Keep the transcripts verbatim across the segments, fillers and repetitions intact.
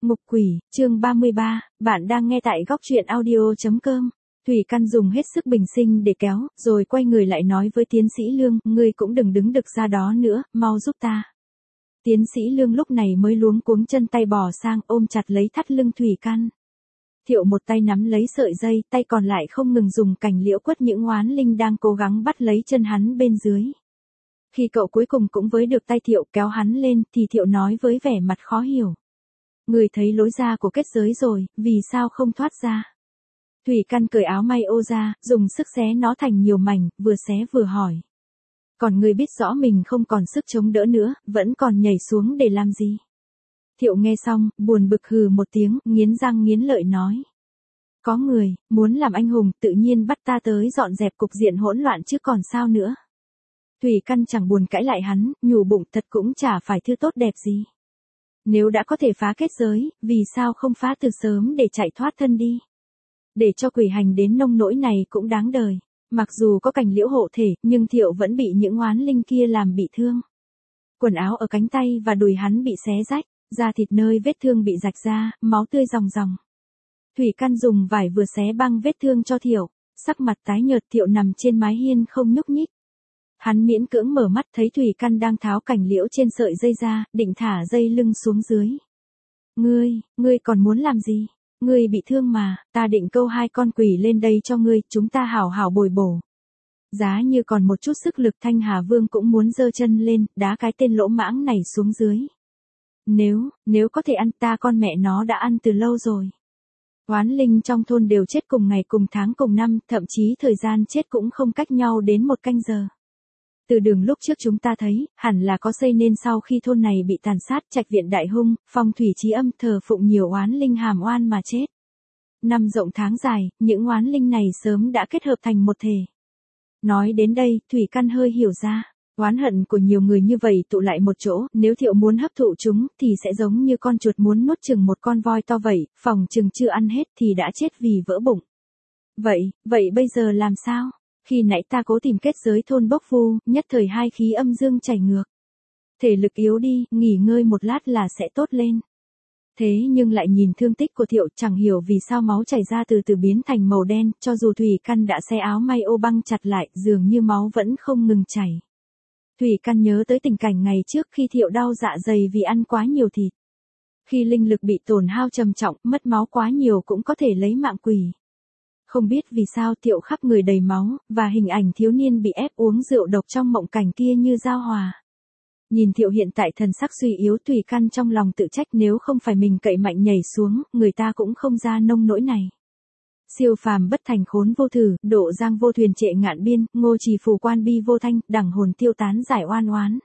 Ngục quỷ, chương ba mươi ba, bạn đang nghe tại góc truyện audio.com. Thủy Căn dùng hết sức bình sinh để kéo, rồi quay người lại nói với tiến sĩ Lương, ngươi cũng đừng đứng đực ra đó nữa, mau giúp ta. Tiến sĩ Lương lúc này mới luống cuống chân tay bò sang ôm chặt lấy thắt lưng Thủy Căn. Thiệu một tay nắm lấy sợi dây, tay còn lại không ngừng dùng cành liễu quất những oán linh đang cố gắng bắt lấy chân hắn bên dưới. Khi cậu cuối cùng cũng với được tay Thiệu kéo hắn lên, thì Thiệu nói với vẻ mặt khó hiểu. Người thấy lối ra của kết giới rồi, vì sao không thoát ra? Thủy Căn cởi áo may ô ra, dùng sức xé nó thành nhiều mảnh, vừa xé vừa hỏi. Còn người biết rõ mình không còn sức chống đỡ nữa, vẫn còn nhảy xuống để làm gì? Thiệu nghe xong, buồn bực hừ một tiếng, nghiến răng nghiến lợi nói. Có người, muốn làm anh hùng, tự nhiên bắt ta tới dọn dẹp cục diện hỗn loạn chứ còn sao nữa. Thủy Căn chẳng buồn cãi lại hắn, nhủ bụng thật cũng chả phải thứ tốt đẹp gì. Nếu đã có thể phá kết giới, vì sao không phá từ sớm để chạy thoát thân đi? Để cho quỷ hành đến nông nỗi này cũng đáng đời. Mặc dù có cành liễu hộ thể, nhưng Thiệu vẫn bị những oán linh kia làm bị thương. Quần áo ở cánh tay và đùi hắn bị xé rách, da thịt nơi vết thương bị rạch ra, máu tươi ròng ròng. Thủy Căn dùng vải vừa xé băng vết thương cho Thiệu, sắc mặt tái nhợt. Thiệu nằm trên mái hiên không nhúc nhích. Hắn miễn cưỡng mở mắt thấy Thủy Căn đang tháo cành liễu trên sợi dây ra, định thả dây lưng xuống dưới. Ngươi, ngươi còn muốn làm gì? Ngươi bị thương mà, ta định câu hai con quỷ lên đây cho ngươi, chúng ta hảo hảo bồi bổ. Giá như còn một chút sức lực Thanh Hà Vương cũng muốn giơ chân lên, đá cái tên lỗ mãng này xuống dưới. Nếu, nếu có thể ăn ta con mẹ nó đã ăn từ lâu rồi. Oán linh trong thôn đều chết cùng ngày cùng tháng cùng năm, thậm chí thời gian chết cũng không cách nhau đến một canh giờ. Từ đường lúc trước chúng ta thấy, hẳn là có xây nên sau khi thôn này bị tàn sát, trạch viện đại hung, phong thủy chí âm, thờ phụng nhiều oán linh hàm oan mà chết. Năm rộng tháng dài, những oán linh này sớm đã kết hợp thành một thể. Nói đến đây, Thủy Căn hơi hiểu ra, oán hận của nhiều người như vậy tụ lại một chỗ, nếu Thiệu muốn hấp thụ chúng, thì sẽ giống như con chuột muốn nuốt chừng một con voi to vậy, phòng chừng chưa ăn hết thì đã chết vì vỡ bụng. Vậy, vậy bây giờ làm sao? Khi nãy ta cố tìm kết giới thôn bốc phu, nhất thời hai khí âm dương chảy ngược. Thể lực yếu đi, nghỉ ngơi một lát là sẽ tốt lên. Thế nhưng lại nhìn thương tích của Thiệu, chẳng hiểu vì sao máu chảy ra từ từ biến thành màu đen, cho dù Thủy Căn đã xé áo may ô băng chặt lại, dường như máu vẫn không ngừng chảy. Thủy Căn nhớ tới tình cảnh ngày trước khi Thiệu đau dạ dày vì ăn quá nhiều thịt. Khi linh lực bị tổn hao trầm trọng, mất máu quá nhiều cũng có thể lấy mạng quỷ. Không biết vì sao Thiệu khắp người đầy máu, và hình ảnh thiếu niên bị ép uống rượu độc trong mộng cảnh kia như giao hòa. Nhìn Thiệu hiện tại thần sắc suy yếu, Thủy Căn trong lòng tự trách, nếu không phải mình cậy mạnh nhảy xuống, người ta cũng không ra nông nỗi này. Siêu phàm bất thành khốn vô thử, độ giang vô thuyền trệ ngạn biên, ngô trì phù quan bi vô thanh, đẳng hồn tiêu tán giải oan oán.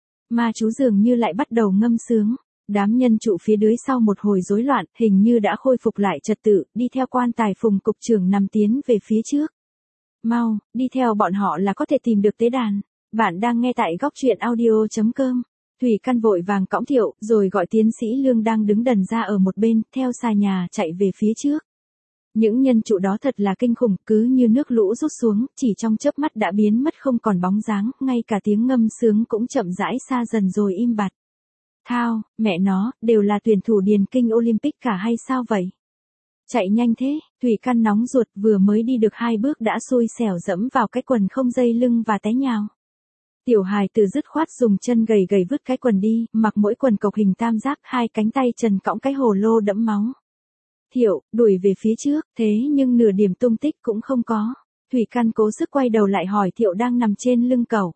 Ma chú dường như lại bắt đầu ngâm sướng. Đám nhân trụ phía dưới sau một hồi rối loạn, hình như đã khôi phục lại trật tự, đi theo quan tài Phùng cục trưởng nằm tiến về phía trước. Mau, đi theo bọn họ là có thể tìm được tế đàn. Bạn đang nghe tại góc truyện audio.com. Thủy Căn vội vàng cõng Thiệu, rồi gọi tiến sĩ Lương đang đứng đần ra ở một bên, theo xà nhà chạy về phía trước. Những nhân trụ đó thật là kinh khủng, cứ như nước lũ rút xuống, chỉ trong chớp mắt đã biến mất không còn bóng dáng, ngay cả tiếng ngâm sướng cũng chậm rãi xa dần rồi im bặt. Thao, mẹ nó, đều là tuyển thủ điền kinh Olympic cả hay sao vậy? Chạy nhanh thế, Thủy Căn nóng ruột, vừa mới đi được hai bước đã xui xẻo dẫm vào cái quần không dây lưng và té nhào. Tiểu hài từ dứt khoát dùng chân gầy gầy vứt cái quần đi, mặc mỗi quần cộc hình tam giác, hai cánh tay trần cõng cái hồ lô đẫm máu. Thiệu, đuổi về phía trước, thế nhưng nửa điểm tung tích cũng không có. Thủy Căn cố sức quay đầu lại hỏi Thiệu đang nằm trên lưng cẩu.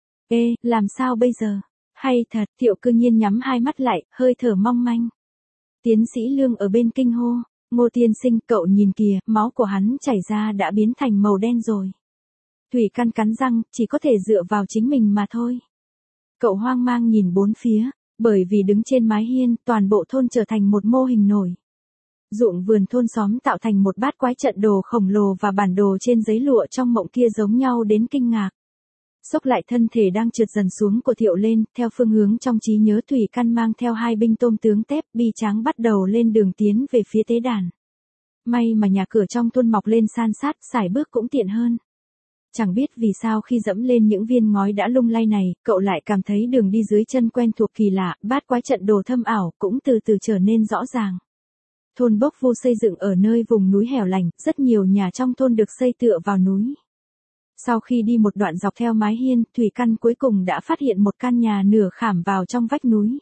Ê, làm sao bây giờ? Hay thật, Thiệu cư nhiên nhắm hai mắt lại, hơi thở mong manh. Tiến sĩ Lương ở bên kinh hô, Ngô tiên sinh, cậu nhìn kìa, máu của hắn chảy ra đã biến thành màu đen rồi. Thủy Căn cắn răng, chỉ có thể dựa vào chính mình mà thôi. Cậu hoang mang nhìn bốn phía, bởi vì đứng trên mái hiên, toàn bộ thôn trở thành một mô hình nổi. Ruộng vườn thôn xóm tạo thành một bát quái trận đồ khổng lồ và bản đồ trên giấy lụa trong mộng kia giống nhau đến kinh ngạc. Xốc lại thân thể đang trượt dần xuống của Thiệu lên, theo phương hướng trong trí nhớ Thủy Căn mang theo hai binh tôm tướng tép bi tráng bắt đầu lên đường tiến về phía tế đàn. May mà nhà cửa trong thôn mọc lên san sát, sải bước cũng tiện hơn. Chẳng biết vì sao khi dẫm lên những viên ngói đã lung lay này, cậu lại cảm thấy đường đi dưới chân quen thuộc kỳ lạ, bát quái trận đồ thâm ảo cũng từ từ trở nên rõ ràng. Thôn Bốc Vu xây dựng ở nơi vùng núi hẻo lánh, rất nhiều nhà trong thôn được xây tựa vào núi. Sau khi đi một đoạn dọc theo mái hiên, Thủy Căn cuối cùng đã phát hiện một căn nhà nửa khảm vào trong vách núi.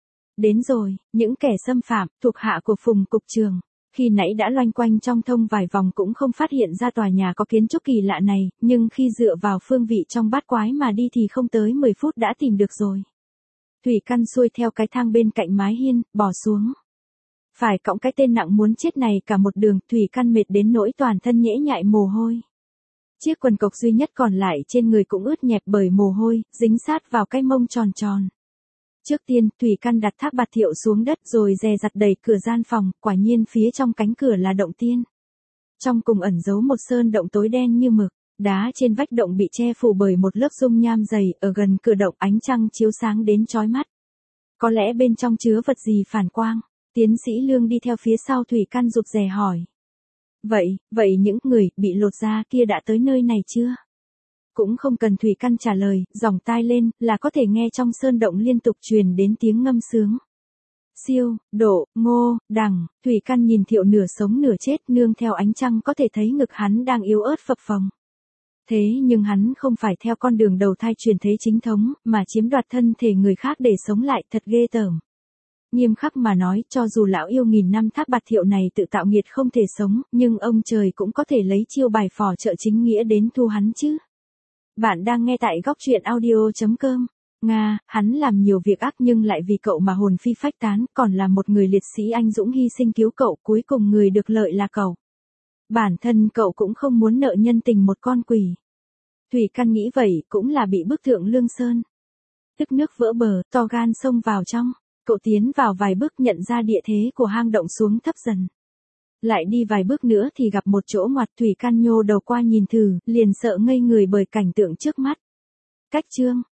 Đến rồi, những kẻ xâm phạm, thuộc hạ của Phùng cục trưởng, khi nãy đã loanh quanh trong thông vài vòng cũng không phát hiện ra tòa nhà có kiến trúc kỳ lạ này, nhưng khi dựa vào phương vị trong bát quái mà đi thì không tới mười phút đã tìm được rồi. Thủy Căn xuôi theo cái thang bên cạnh mái hiên, bỏ xuống. Phải cõng cái tên nặng muốn chết này cả một đường, Thủy Căn mệt đến nỗi toàn thân nhễ nhại mồ hôi. Chiếc quần cộc duy nhất còn lại trên người cũng ướt nhẹp bởi mồ hôi, dính sát vào cái mông tròn tròn. Trước tiên, Thủy Căn đặt thác bạt thiệu xuống đất rồi dè dặt đẩy cửa gian phòng, quả nhiên phía trong cánh cửa là động tiên. Trong cùng ẩn giấu một sơn động tối đen như mực, đá trên vách động bị che phủ bởi một lớp dung nham dày, ở gần cửa động ánh trăng chiếu sáng đến chói mắt. Có lẽ bên trong chứa vật gì phản quang, tiến sĩ Lương đi theo phía sau Thủy Căn rụt rè hỏi. Vậy, vậy những người bị lột da kia đã tới nơi này chưa? Cũng không cần Thủy Căn trả lời, giỏng tai lên, là có thể nghe trong sơn động liên tục truyền đến tiếng ngâm sướng. Siêu, độ, ngô, đằng, Thủy Căn nhìn Thiệu nửa sống nửa chết, nương theo ánh trăng có thể thấy ngực hắn đang yếu ớt phập phồng. Thế nhưng hắn không phải theo con đường đầu thai truyền thế chính thống, mà chiếm đoạt thân thể người khác để sống lại, thật ghê tởm. Nghiêm khắc mà nói, cho dù lão yêu nghìn năm Thác Bạt Thiệu này tự tạo nghiệt không thể sống, nhưng ông trời cũng có thể lấy chiêu bài phò trợ chính nghĩa đến thu hắn chứ. Bạn đang nghe tại góc truyện audio chấm com. Nga, hắn làm nhiều việc ác nhưng lại vì cậu mà hồn phi phách tán, còn là một người liệt sĩ anh dũng hy sinh cứu cậu, cuối cùng người được lợi là cậu. Bản thân cậu cũng không muốn nợ nhân tình một con quỷ. Thủy Căn nghĩ vậy cũng là bị bức thượng Lương Sơn. Tức nước vỡ bờ, to gan xông vào trong. Cậu tiến vào vài bước nhận ra địa thế của hang động xuống thấp dần. Lại đi vài bước nữa thì gặp một chỗ ngoặt, Thủy Căn nhô đầu qua nhìn thử, liền sợ ngây người bởi cảnh tượng trước mắt. Cách chương,